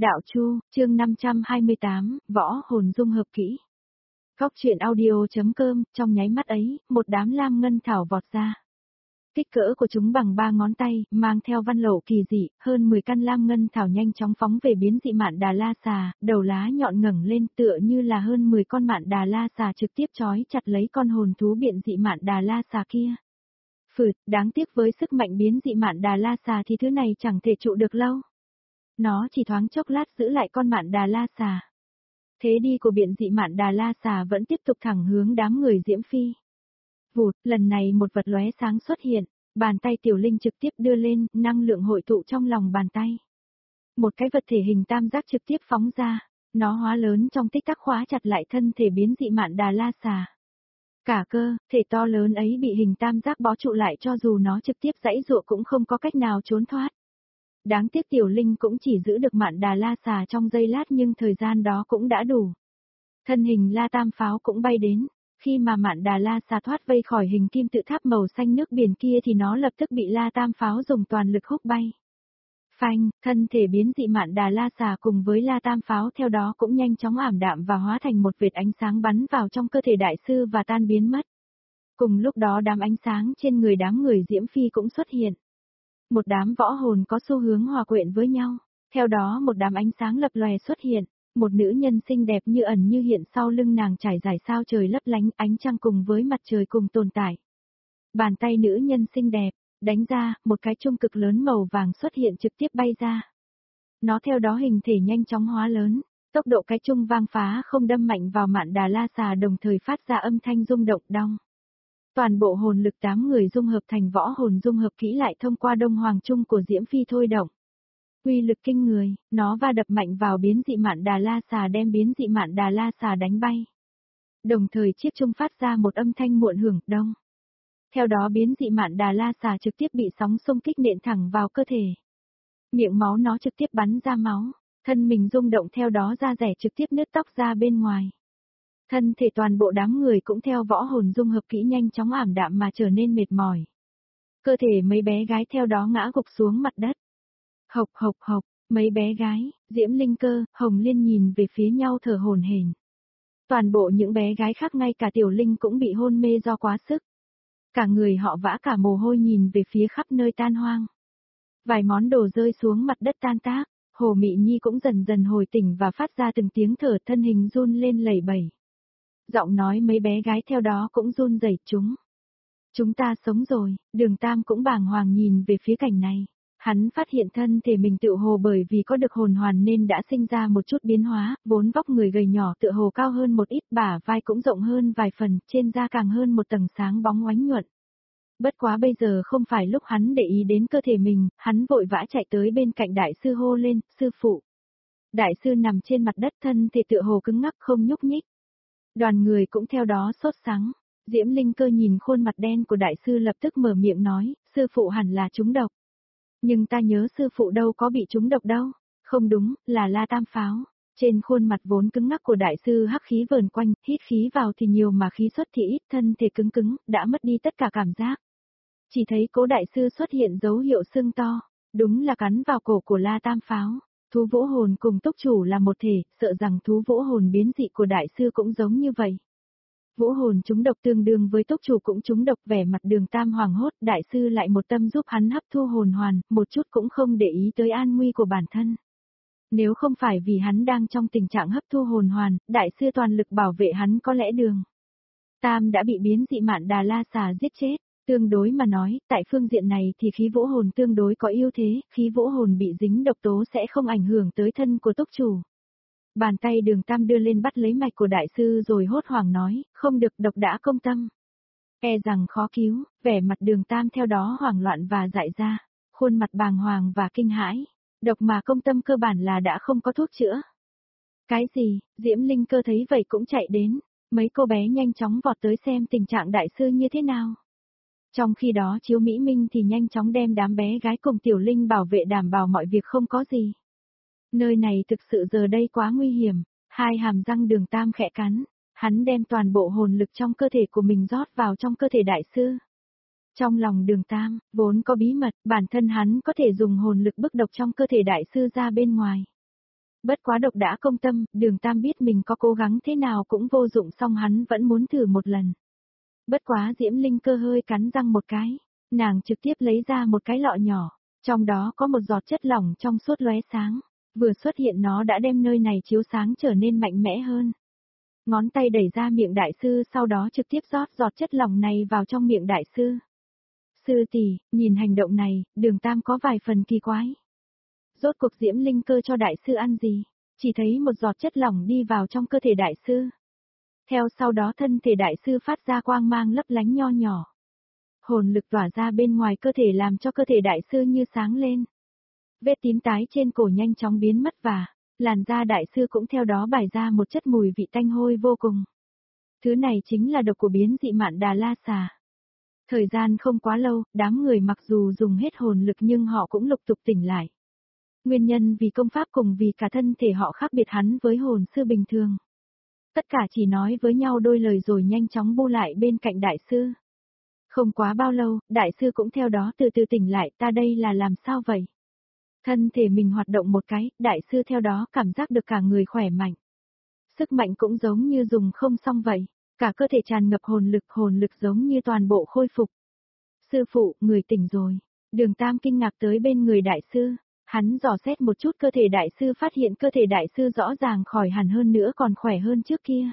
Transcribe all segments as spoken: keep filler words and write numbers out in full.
Đạo Chu, chương năm trăm hai mươi tám, võ hồn dung hợp kỹ. Góc truyện audio.com, trong nháy mắt ấy, một đám lam ngân thảo vọt ra. Kích cỡ của chúng bằng ba ngón tay, mang theo văn lộ kỳ dị, hơn mười căn lam ngân thảo nhanh chóng phóng về biến dị mạn Đà La Xà, đầu lá nhọn ngẩng lên tựa như là hơn mười con mạn Đà La Xà trực tiếp trói chặt lấy con hồn thú biện dị mạn Đà La Xà kia. Phượt, đáng tiếc với sức mạnh biến dị mạn Đà La Xà thì thứ này chẳng thể trụ được lâu. Nó chỉ thoáng chốc lát giữ lại con mạn Đà La Xà. Thế đi của biện dị mạn Đà La Xà vẫn tiếp tục thẳng hướng đám người Diễm Phi. Vụt, lần này một vật lóe sáng xuất hiện, bàn tay Tiểu Linh trực tiếp đưa lên, năng lượng hội tụ trong lòng bàn tay. Một cái vật thể hình tam giác trực tiếp phóng ra, nó hóa lớn trong tích tắc khóa chặt lại thân thể biến dị mạn Đà La Xà. Cả cơ, thể to lớn ấy bị hình tam giác bó trụ lại cho dù nó trực tiếp giãy giụa cũng không có cách nào trốn thoát. Đáng tiếc Tiểu Linh cũng chỉ giữ được mạn Đà La Xà trong giây lát nhưng thời gian đó cũng đã đủ. Thân hình La Tam Pháo cũng bay đến, khi mà mạn Đà La Xà thoát vây khỏi hình kim tự tháp màu xanh nước biển kia thì nó lập tức bị La Tam Pháo dùng toàn lực húc bay. Phanh, thân thể biến dị mạn Đà La Xà cùng với La Tam Pháo theo đó cũng nhanh chóng ảm đạm và hóa thành một vệt ánh sáng bắn vào trong cơ thể đại sư và tan biến mất. Cùng lúc đó đám ánh sáng trên người đám người Diễm Phi cũng xuất hiện. Một đám võ hồn có xu hướng hòa quyện với nhau, theo đó một đám ánh sáng lập lòe xuất hiện, một nữ nhân xinh đẹp như ẩn như hiện sau lưng nàng trải dài sao trời lấp lánh ánh trăng cùng với mặt trời cùng tồn tại. Bàn tay nữ nhân xinh đẹp, đánh ra, một cái chung cực lớn màu vàng xuất hiện trực tiếp bay ra. Nó theo đó hình thể nhanh chóng hóa lớn, tốc độ cái chung vang phá không đâm mạnh vào mạn Đà La Xà đồng thời phát ra âm thanh rung động đong. Toàn bộ hồn lực tám người dung hợp thành võ hồn dung hợp kỹ lại thông qua Đông Hoàng Trung của Diễm Phi thôi động. Uy lực kinh người, nó va đập mạnh vào biến dị mạn Đà La Xà đem biến dị mạn Đà La Xà đánh bay. Đồng thời chiếc chung phát ra một âm thanh muộn hưởng đông. Theo đó biến dị mạn Đà La Xà trực tiếp bị sóng xung kích nện thẳng vào cơ thể. Miệng máu nó trực tiếp bắn ra máu, thân mình rung động theo đó da rẻ trực tiếp nứt tóc ra bên ngoài. Thân thể toàn bộ đám người cũng theo võ hồn dung hợp kỹ nhanh chóng ảm đạm mà trở nên mệt mỏi. Cơ thể mấy bé gái theo đó ngã gục xuống mặt đất. Hộc hộc hộc, mấy bé gái, Diễm Linh Cơ, Hồng Liên nhìn về phía nhau thở hổn hển. Toàn bộ những bé gái khác ngay cả Tiểu Linh cũng bị hôn mê do quá sức. Cả người họ vã cả mồ hôi nhìn về phía khắp nơi tan hoang. Vài món đồ rơi xuống mặt đất tan tác, Hồ Mị Nhi cũng dần dần hồi tỉnh và phát ra từng tiếng thở thân hình run lên lẩy bẩy. Giọng nói mấy bé gái theo đó cũng run rẩy chúng. Chúng ta sống rồi, Đường Tam cũng bàng hoàng nhìn về phía cảnh này. Hắn phát hiện thân thể mình tự hồ bởi vì có được hồn hoàn nên đã sinh ra một chút biến hóa, vốn vóc người gầy nhỏ tự hồ cao hơn một ít, bả vai cũng rộng hơn vài phần, trên da càng hơn một tầng sáng bóng oánh nhuận. Bất quá bây giờ không phải lúc hắn để ý đến cơ thể mình, hắn vội vã chạy tới bên cạnh đại sư hô lên, sư phụ. Đại sư nằm trên mặt đất thân thể tựa hồ cứng ngắc không nhúc nhích. Đoàn người cũng theo đó sốt sắng, Diễm Linh Cơ nhìn khuôn mặt đen của đại sư lập tức mở miệng nói, sư phụ hẳn là trúng độc. Nhưng ta nhớ sư phụ đâu có bị trúng độc đâu, không đúng, là La Tam Pháo. Trên khuôn mặt vốn cứng ngắc của đại sư hắc khí vờn quanh, hít khí vào thì nhiều mà khí xuất thì ít, thân thể cứng cứng, đã mất đi tất cả cảm giác. Chỉ thấy cố đại sư xuất hiện dấu hiệu sưng to, đúng là cắn vào cổ của La Tam Pháo. Thú vũ hồn cùng túc chủ là một thể, sợ rằng thú vũ hồn biến dị của đại sư cũng giống như vậy. Vũ hồn trúng độc tương đương với túc chủ cũng trúng độc, vẻ mặt Đường Tam hoàng hốt, đại sư lại một tâm giúp hắn hấp thu hồn hoàn, một chút cũng không để ý tới an nguy của bản thân. Nếu không phải vì hắn đang trong tình trạng hấp thu hồn hoàn, đại sư toàn lực bảo vệ hắn có lẽ Đường Tam đã bị biến dị mạn Đà La Xà giết chết. Tương đối mà nói, tại phương diện này thì khí vũ hồn tương đối có ưu thế, khí vũ hồn bị dính độc tố sẽ không ảnh hưởng tới thân của túc chủ. Bàn tay Đường Tam đưa lên bắt lấy mạch của đại sư rồi hốt hoảng nói, không được, độc đã công tâm. E rằng khó cứu, vẻ mặt Đường Tam theo đó hoảng loạn và dại ra, khuôn mặt bàng hoàng và kinh hãi, độc mà công tâm cơ bản là đã không có thuốc chữa. Cái gì, Diễm Linh Cơ thấy vậy cũng chạy đến, mấy cô bé nhanh chóng vọt tới xem tình trạng đại sư như thế nào. Trong khi đó Chiếu Mỹ Minh thì nhanh chóng đem đám bé gái cùng Tiểu Linh bảo vệ đảm bảo mọi việc không có gì. Nơi này thực sự giờ đây quá nguy hiểm, hai hàm răng Đường Tam khẽ cắn, hắn đem toàn bộ hồn lực trong cơ thể của mình rót vào trong cơ thể đại sư. Trong lòng Đường Tam, vốn có bí mật, bản thân hắn có thể dùng hồn lực bức độc trong cơ thể đại sư ra bên ngoài. Bất quá độc đã công tâm, Đường Tam biết mình có cố gắng thế nào cũng vô dụng, song hắn vẫn muốn thử một lần. Bất quá Diễm Linh Cơ hơi cắn răng một cái, nàng trực tiếp lấy ra một cái lọ nhỏ, trong đó có một giọt chất lỏng trong suốt lóe sáng, vừa xuất hiện nó đã đem nơi này chiếu sáng trở nên mạnh mẽ hơn. Ngón tay đẩy ra miệng đại sư, sau đó trực tiếp rót giọt chất lỏng này vào trong miệng đại sư. Sư tỷ, nhìn hành động này, Đường Tam có vài phần kỳ quái. Rốt cuộc Diễm Linh Cơ cho đại sư ăn gì? Chỉ thấy một giọt chất lỏng đi vào trong cơ thể đại sư. Theo sau đó thân thể đại sư phát ra quang mang lấp lánh nho nhỏ. Hồn lực tỏa ra bên ngoài cơ thể làm cho cơ thể đại sư như sáng lên. Vết tím tái trên cổ nhanh chóng biến mất và làn da đại sư cũng theo đó bài ra một chất mùi vị tanh hôi vô cùng. Thứ này chính là độc của biến dị Mạn Đà La Xà. Thời gian không quá lâu, đám người mặc dù dùng hết hồn lực nhưng họ cũng lục tục tỉnh lại. Nguyên nhân vì công pháp cùng vì cả thân thể họ khác biệt hắn với hồn sư bình thường. Tất cả chỉ nói với nhau đôi lời rồi nhanh chóng bu lại bên cạnh đại sư. Không quá bao lâu, đại sư cũng theo đó từ từ tỉnh lại, ta đây là làm sao vậy? Thân thể mình hoạt động một cái, đại sư theo đó cảm giác được cả người khỏe mạnh. Sức mạnh cũng giống như dùng không xong vậy, cả cơ thể tràn ngập hồn lực, hồn lực giống như toàn bộ khôi phục. Sư phụ, người tỉnh rồi. Đường Tam kinh ngạc tới bên người đại sư, hắn dò xét một chút cơ thể đại sư, phát hiện cơ thể đại sư rõ ràng khỏi hẳn hơn nữa, còn khỏe hơn trước kia.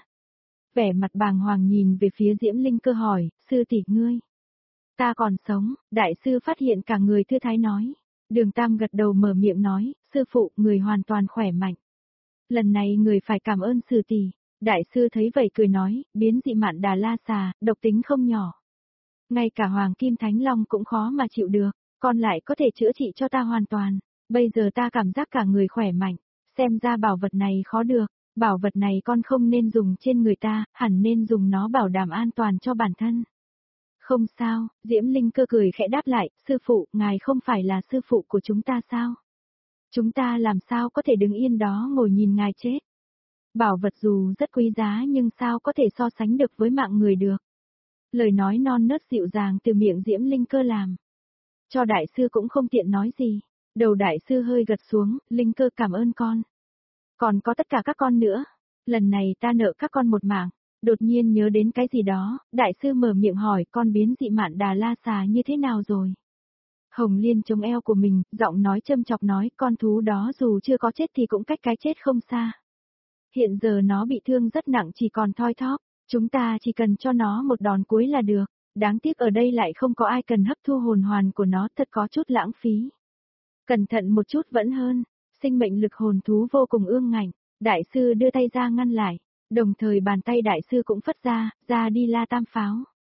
Vẻ mặt bàng hoàng nhìn về phía Diễm Linh Cơ hỏi, sư tỷ ngươi. Ta còn sống, đại sư phát hiện cả người thư thái nói. Đường Tam gật đầu mở miệng nói, sư phụ, người hoàn toàn khỏe mạnh. Lần này người phải cảm ơn sư tỷ. Đại sư thấy vậy cười nói, biến dị Mạn Đà La Xà, độc tính không nhỏ. Ngay cả Hoàng Kim Thánh Long cũng khó mà chịu được, con lại có thể chữa trị cho ta hoàn toàn. Bây giờ ta cảm giác cả người khỏe mạnh, xem ra bảo vật này khó được, bảo vật này con không nên dùng trên người ta, hẳn nên dùng nó bảo đảm an toàn cho bản thân. Không sao, Diễm Linh Cơ cười khẽ đáp lại, sư phụ, ngài không phải là sư phụ của chúng ta sao? Chúng ta làm sao có thể đứng yên đó ngồi nhìn ngài chết? Bảo vật dù rất quý giá nhưng sao có thể so sánh được với mạng người được? Lời nói non nớt dịu dàng từ miệng Diễm Linh Cơ làm cho đại sư cũng không tiện nói gì. Đầu đại sư hơi gật xuống, Linh Cơ cảm ơn con. Còn có tất cả các con nữa. Lần này ta nợ các con một mạng. Đột nhiên nhớ đến cái gì đó, đại sư mở miệng hỏi con biến dị Mạn Đà La Xà như thế nào rồi. Hồng Liên chống eo của mình, giọng nói châm chọc nói con thú đó dù chưa có chết thì cũng cách cái chết không xa. Hiện giờ nó bị thương rất nặng, chỉ còn thoi thóp, chúng ta chỉ cần cho nó một đòn cuối là được. Đáng tiếc ở đây lại không có ai cần hấp thu hồn hoàn của nó, thật có chút lãng phí. Cẩn thận một chút vẫn hơn, sinh mệnh lực hồn thú vô cùng ương ngạnh, đại sư đưa tay ra ngăn lại, đồng thời bàn tay đại sư cũng phất ra, ra đi La Tam Pháo.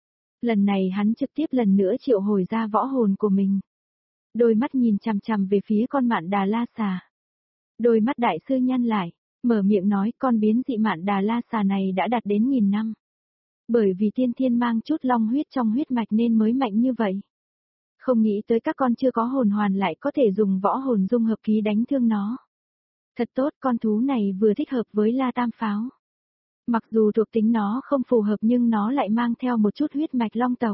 Lần này hắn trực tiếp lần nữa triệu hồi ra võ hồn của mình. Đôi mắt nhìn chằm chằm về phía con Mạn Đà La Xà. Đôi mắt đại sư nhăn lại, mở miệng nói con biến dị Mạn Đà La Xà này đã đạt đến nghìn năm. Bởi vì tiên thiên mang chút long huyết trong huyết mạch nên mới mạnh như vậy. Không nghĩ tới các con chưa có hồn hoàn lại có thể dùng võ hồn dung hợp ký đánh thương nó. Thật tốt, con thú này vừa thích hợp với La Tam Pháo. Mặc dù thuộc tính nó không phù hợp nhưng nó lại mang theo một chút huyết mạch long tộc.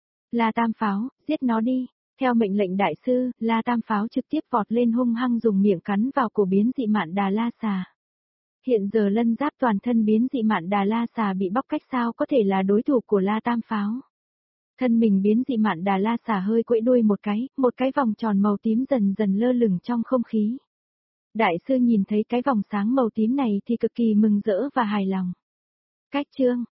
La Tam Pháo, giết nó đi. Theo mệnh lệnh đại sư, La Tam Pháo trực tiếp vọt lên hung hăng dùng miệng cắn vào cổ biến dị Mạn Đà La Xà. Hiện giờ lân giáp toàn thân biến dị Mạn Đà La Xà bị bóc cách, sao có thể là đối thủ của La Tam Pháo. Thân mình biến dị Mạn Đà La Xà hơi quẫy đuôi một cái, một cái vòng tròn màu tím dần dần lơ lửng trong không khí. Đại sư nhìn thấy cái vòng sáng màu tím này thì cực kỳ mừng rỡ và hài lòng. Cách chương